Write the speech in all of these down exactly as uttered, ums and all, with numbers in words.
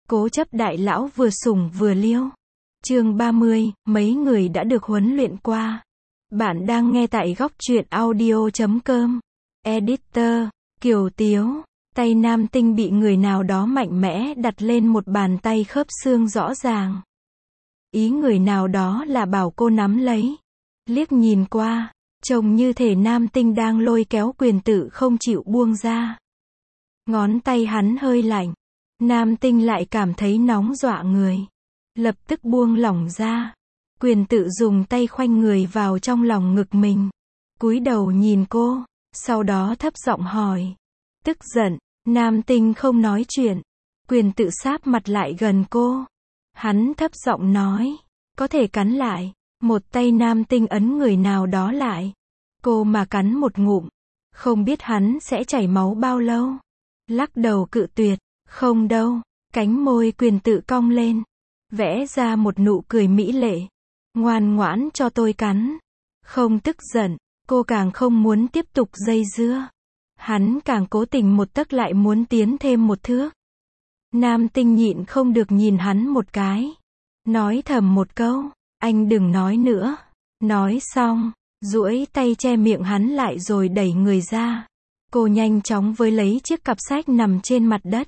Cố chấp đại lão vừa sủng vừa liêu. Chương ba mươi, mấy người đã được huấn luyện qua. Bạn đang nghe tại góc truyện audio chấm com. Editor, Kiều Tiếu. Tay nam tinh bị người nào đó mạnh mẽ đặt lên một bàn tay khớp xương rõ ràng. Ý người nào đó là bảo cô nắm lấy. Liếc nhìn qua, trông như thể nam tinh đang lôi kéo quyền tự không chịu buông ra. Ngón tay hắn hơi lạnh. Nam tinh lại cảm thấy nóng dọa người. Lập tức buông lỏng ra. Quyền tự dùng tay khoanh người vào trong lòng ngực mình. Cúi đầu nhìn cô, sau đó thấp giọng hỏi. Tức giận, nam tinh không nói chuyện. Quyền tự sáp mặt lại gần cô. Hắn thấp giọng nói, có thể cắn lại. Một tay nam tinh ấn người nào đó lại. Cô mà cắn một ngụm, không biết hắn sẽ chảy máu bao lâu. Lắc đầu cự tuyệt, không đâu. Cánh môi quyền tự cong lên, vẽ ra một nụ cười mỹ lệ. Ngoan ngoãn cho tôi cắn. Không tức giận, cô càng không muốn tiếp tục dây dưa. Hắn càng cố tình một tấc lại muốn tiến thêm một thước. Nam tinh nhịn không được nhìn hắn một cái. Nói thầm một câu, anh đừng nói nữa. Nói xong, duỗi tay che miệng hắn lại rồi đẩy người ra. Cô nhanh chóng với lấy chiếc cặp sách nằm trên mặt đất.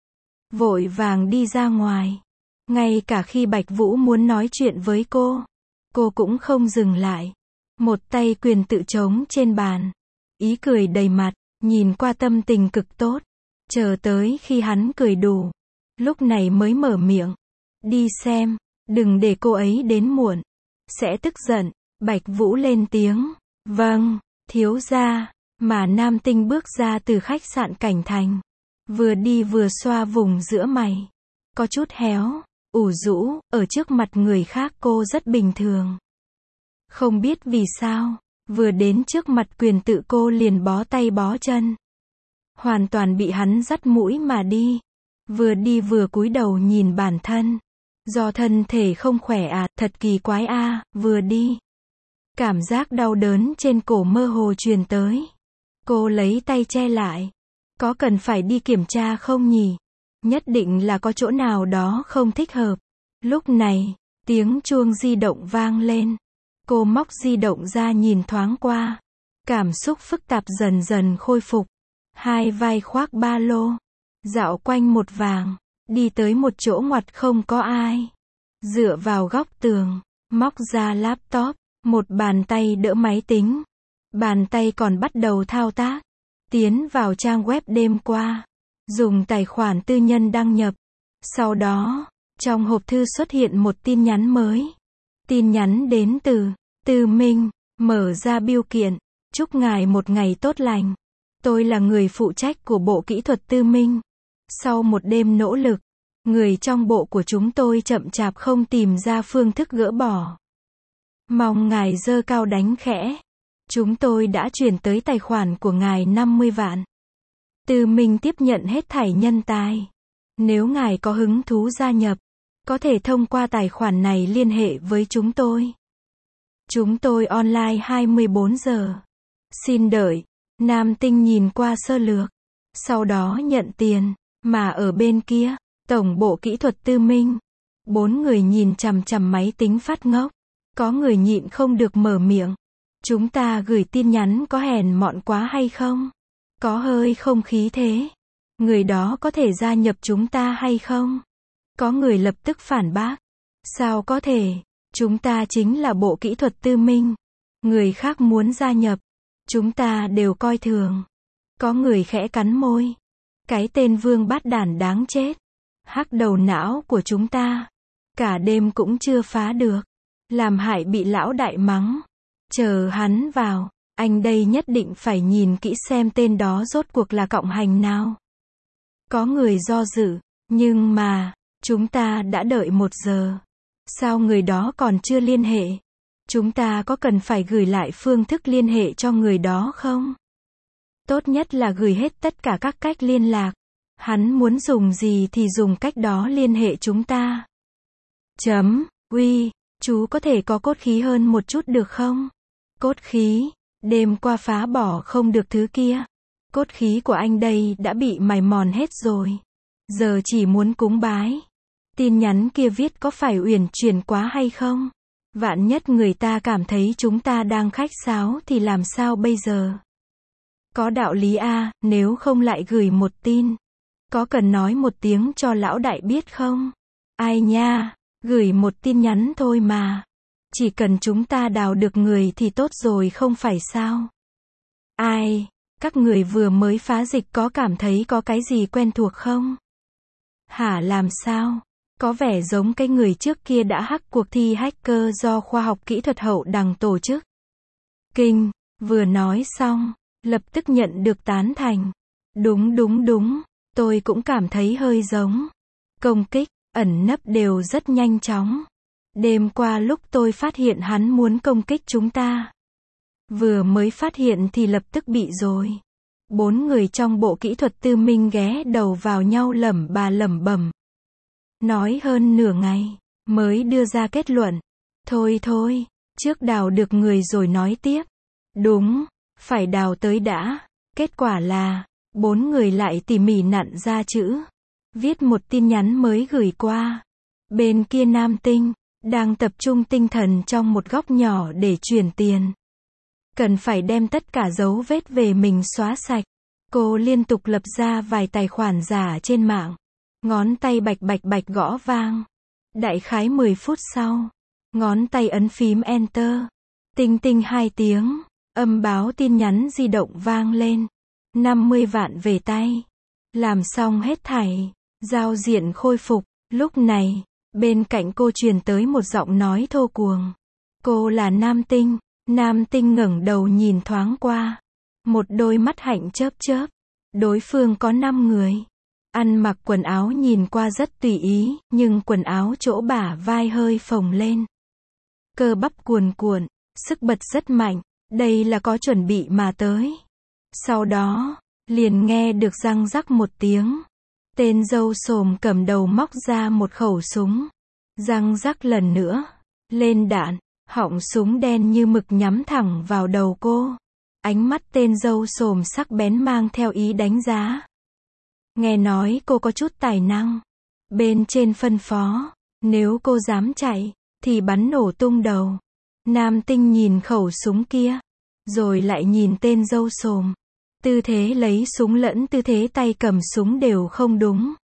Vội vàng đi ra ngoài. Ngay cả khi Bạch Vũ muốn nói chuyện với cô, cô cũng không dừng lại. Một tay quyền tự trống trên bàn. Ý cười đầy mặt, nhìn qua tâm tình cực tốt. Chờ tới khi hắn cười đủ, lúc này mới mở miệng. Đi xem, đừng để cô ấy đến muộn. Sẽ tức giận. Bạch Vũ lên tiếng. Vâng, thiếu gia. Mà nam tinh bước ra từ khách sạn Cảnh Thành. Vừa đi vừa xoa vùng giữa mày. Có chút héo, ủ rũ, ở trước mặt người khác cô rất bình thường. Không biết vì sao, vừa đến trước mặt quyền tự cô liền bó tay bó chân. Hoàn toàn bị hắn dắt mũi mà đi. Vừa đi vừa cúi đầu nhìn bản thân. Do thân thể không khỏe à, thật kỳ quái a, à, vừa đi. Cảm giác đau đớn trên cổ mơ hồ truyền tới. Cô lấy tay che lại. Có cần phải đi kiểm tra không nhỉ? Nhất định là có chỗ nào đó không thích hợp. Lúc này, tiếng chuông di động vang lên. Cô móc di động ra nhìn thoáng qua. Cảm xúc phức tạp dần dần khôi phục. Hai vai khoác ba lô. Dạo quanh một vàng. Đi tới một chỗ ngoặt không có ai. Dựa vào góc tường. Móc ra laptop. Một bàn tay đỡ máy tính. Bàn tay còn bắt đầu thao tác. Tiến vào trang web đêm qua. Dùng tài khoản tư nhân đăng nhập. Sau đó, trong hộp thư xuất hiện một tin nhắn mới. Tin nhắn đến từ Tư Minh. Mở ra bưu kiện. Chúc ngài một ngày tốt lành. Tôi là người phụ trách của bộ kỹ thuật Tư Minh. Sau một đêm nỗ lực, người trong bộ của chúng tôi chậm chạp không tìm ra phương thức gỡ bỏ. Mong ngài giơ cao đánh khẽ. Chúng tôi đã chuyển tới tài khoản của ngài năm mươi vạn. Tư Minh tiếp nhận hết thảy nhân tài. Nếu ngài có hứng thú gia nhập, có thể thông qua tài khoản này liên hệ với chúng tôi. Chúng tôi online hai mươi bốn giờ. Xin đợi. Nam tinh nhìn qua sơ lược. Sau đó nhận tiền. Mà ở bên kia, tổng bộ kỹ thuật Tư Minh. Bốn người nhìn chằm chằm máy tính phát ngốc. Có người nhịn không được mở miệng. Chúng ta gửi tin nhắn có hèn mọn quá hay không? Có hơi không khí thế. Người đó có thể gia nhập chúng ta hay không? Có người lập tức phản bác. Sao có thể? Chúng ta chính là bộ kỹ thuật Tư Minh. Người khác muốn gia nhập, chúng ta đều coi thường. Có người khẽ cắn môi. Cái tên vương bát đản đáng chết. Hắc đầu não của chúng ta. Cả đêm cũng chưa phá được. Làm hại bị lão đại mắng. Chờ hắn vào, anh đây nhất định phải nhìn kỹ xem tên đó rốt cuộc là cộng hành nào. Có người do dự, nhưng mà, chúng ta đã đợi một giờ. Sao người đó còn chưa liên hệ? Chúng ta có cần phải gửi lại phương thức liên hệ cho người đó không? Tốt nhất là gửi hết tất cả các cách liên lạc. Hắn muốn dùng gì thì dùng cách đó liên hệ chúng ta. Chấm, uy, chú có thể có cốt khí hơn một chút được không? Cốt khí, đêm qua phá bỏ không được thứ kia. Cốt khí của anh đây đã bị mài mòn hết rồi. Giờ chỉ muốn cúng bái. Tin nhắn kia viết có phải uyển chuyển quá hay không? Vạn nhất người ta cảm thấy chúng ta đang khách sáo thì làm sao bây giờ? Có đạo lý a, nếu không lại gửi một tin. Có cần nói một tiếng cho lão đại biết không? Ai nha, gửi một tin nhắn thôi mà. Chỉ cần chúng ta đào được người thì tốt rồi không phải sao? Ai, các người vừa mới phá dịch có cảm thấy có cái gì quen thuộc không? Hả, làm sao? Có vẻ giống cái người trước kia đã hack cuộc thi hacker do khoa học kỹ thuật hậu đằng tổ chức. Kinh, vừa nói xong, lập tức nhận được tán thành. Đúng đúng đúng, tôi cũng cảm thấy hơi giống. Công kích, ẩn nấp đều rất nhanh chóng. Đêm qua lúc tôi phát hiện hắn muốn công kích chúng ta. Vừa mới phát hiện thì lập tức bị rồi. Bốn người trong bộ kỹ thuật tư minh ghé đầu vào nhau lẩm bà lẩm bẩm. Nói hơn nửa ngày, mới đưa ra kết luận. Thôi thôi, trước đào được người rồi nói tiếp. Đúng, phải đào tới đã. Kết quả là, bốn người lại tỉ mỉ nặn ra chữ. Viết một tin nhắn mới gửi qua. Bên kia Nam Tinh, đang tập trung tinh thần trong một góc nhỏ để chuyển tiền. Cần phải đem tất cả dấu vết về mình xóa sạch. Cô liên tục lập ra vài tài khoản giả trên mạng. Ngón tay bạch bạch bạch gõ vang. Đại khái mười phút sau, ngón tay ấn phím Enter. Tinh tinh hai tiếng, âm báo tin nhắn di động vang lên. năm mươi vạn về tay. Làm xong hết thảy, giao diện khôi phục. Lúc này, bên cạnh cô truyền tới một giọng nói thô cuồng. Cô là Nam Tinh. Nam Tinh ngẩng đầu nhìn thoáng qua. Một đôi mắt hạnh chớp chớp. Đối phương có năm người. Ăn mặc quần áo nhìn qua rất tùy ý, nhưng quần áo chỗ bả vai hơi phồng lên. Cơ bắp cuồn cuộn, sức bật rất mạnh, đây là có chuẩn bị mà tới. Sau đó, liền nghe được răng rắc một tiếng. Tên dâu xồm cầm đầu móc ra một khẩu súng. Răng rắc lần nữa, lên đạn, họng súng đen như mực nhắm thẳng vào đầu cô. Ánh mắt tên dâu xồm sắc bén mang theo ý đánh giá. Nghe nói cô có chút tài năng. Bên trên phân phó, nếu cô dám chạy, thì bắn nổ tung đầu. Nam Tinh nhìn khẩu súng kia, rồi lại nhìn tên dâu xồm. Tư thế lấy súng lẫn tư thế tay cầm súng đều không đúng.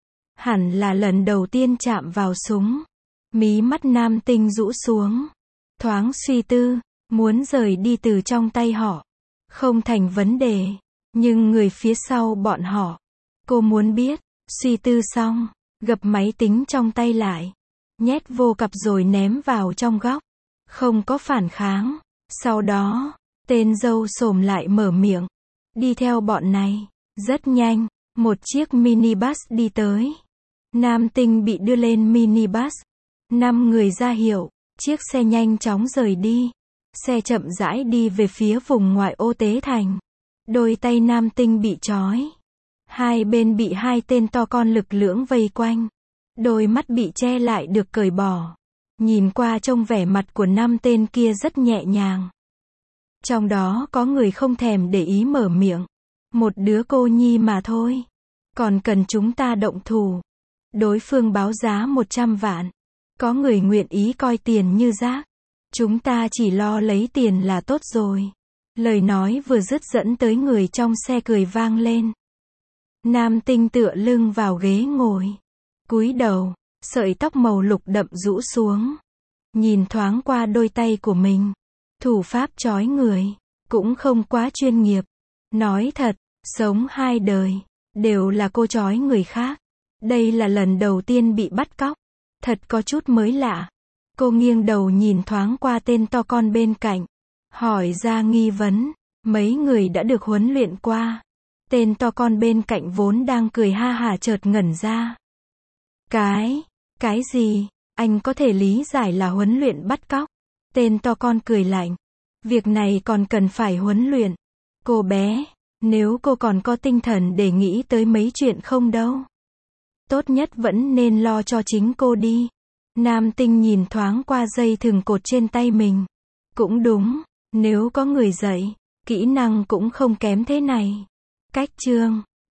Hẳn là lần đầu tiên chạm vào súng. Mí mắt Nam Tinh rũ xuống. Thoáng suy tư, muốn rời đi từ trong tay họ. Không thành vấn đề. Nhưng người phía sau bọn họ. Cô muốn biết. Suy tư xong, gập máy tính trong tay lại. Nhét vô cặp rồi ném vào trong góc. Không có phản kháng. Sau đó, tên dâu xồm lại mở miệng. Đi theo bọn này. Rất nhanh, một chiếc minibus đi tới. Nam Tinh bị đưa lên minibus. Năm người ra hiệu, chiếc xe nhanh chóng rời đi. Xe chậm rãi đi về phía vùng ngoại ô Tế Thành. Đôi tay Nam Tinh bị trói. Hai bên bị hai tên to con lực lưỡng vây quanh. Đôi mắt bị che lại được cởi bỏ. Nhìn qua trông vẻ mặt của năm tên kia rất nhẹ nhàng. Trong đó có người không thèm để ý mở miệng. Một đứa cô nhi mà thôi. Còn cần chúng ta động thủ. Đối phương báo giá một trăm vạn. Có người nguyện ý coi tiền như rác. Chúng ta chỉ lo lấy tiền là tốt rồi. Lời nói vừa dứt dẫn tới người trong xe cười vang lên. Nam Tinh tựa lưng vào ghế ngồi. Cúi đầu, sợi tóc màu lục đậm rũ xuống. Nhìn thoáng qua đôi tay của mình. Thủ pháp trói người. Cũng không quá chuyên nghiệp. Nói thật, sống hai đời. Đều là cô trói người khác. Đây là lần đầu tiên bị bắt cóc. Thật có chút mới lạ. Cô nghiêng đầu nhìn thoáng qua tên to con bên cạnh. Hỏi ra nghi vấn. Mấy người đã được huấn luyện qua. Tên to con bên cạnh vốn đang cười ha hả chợt ngẩn ra. Cái, cái gì? Anh có thể lý giải là huấn luyện bắt cóc. Tên to con cười lạnh. Việc này còn cần phải huấn luyện. Cô bé, nếu cô còn có tinh thần để nghĩ tới mấy chuyện không đâu. Tốt nhất vẫn nên lo cho chính cô đi. Nam Tinh nhìn thoáng qua dây thừng cột trên tay mình. Cũng đúng, nếu có người dạy, kỹ năng cũng không kém thế này. Cách chương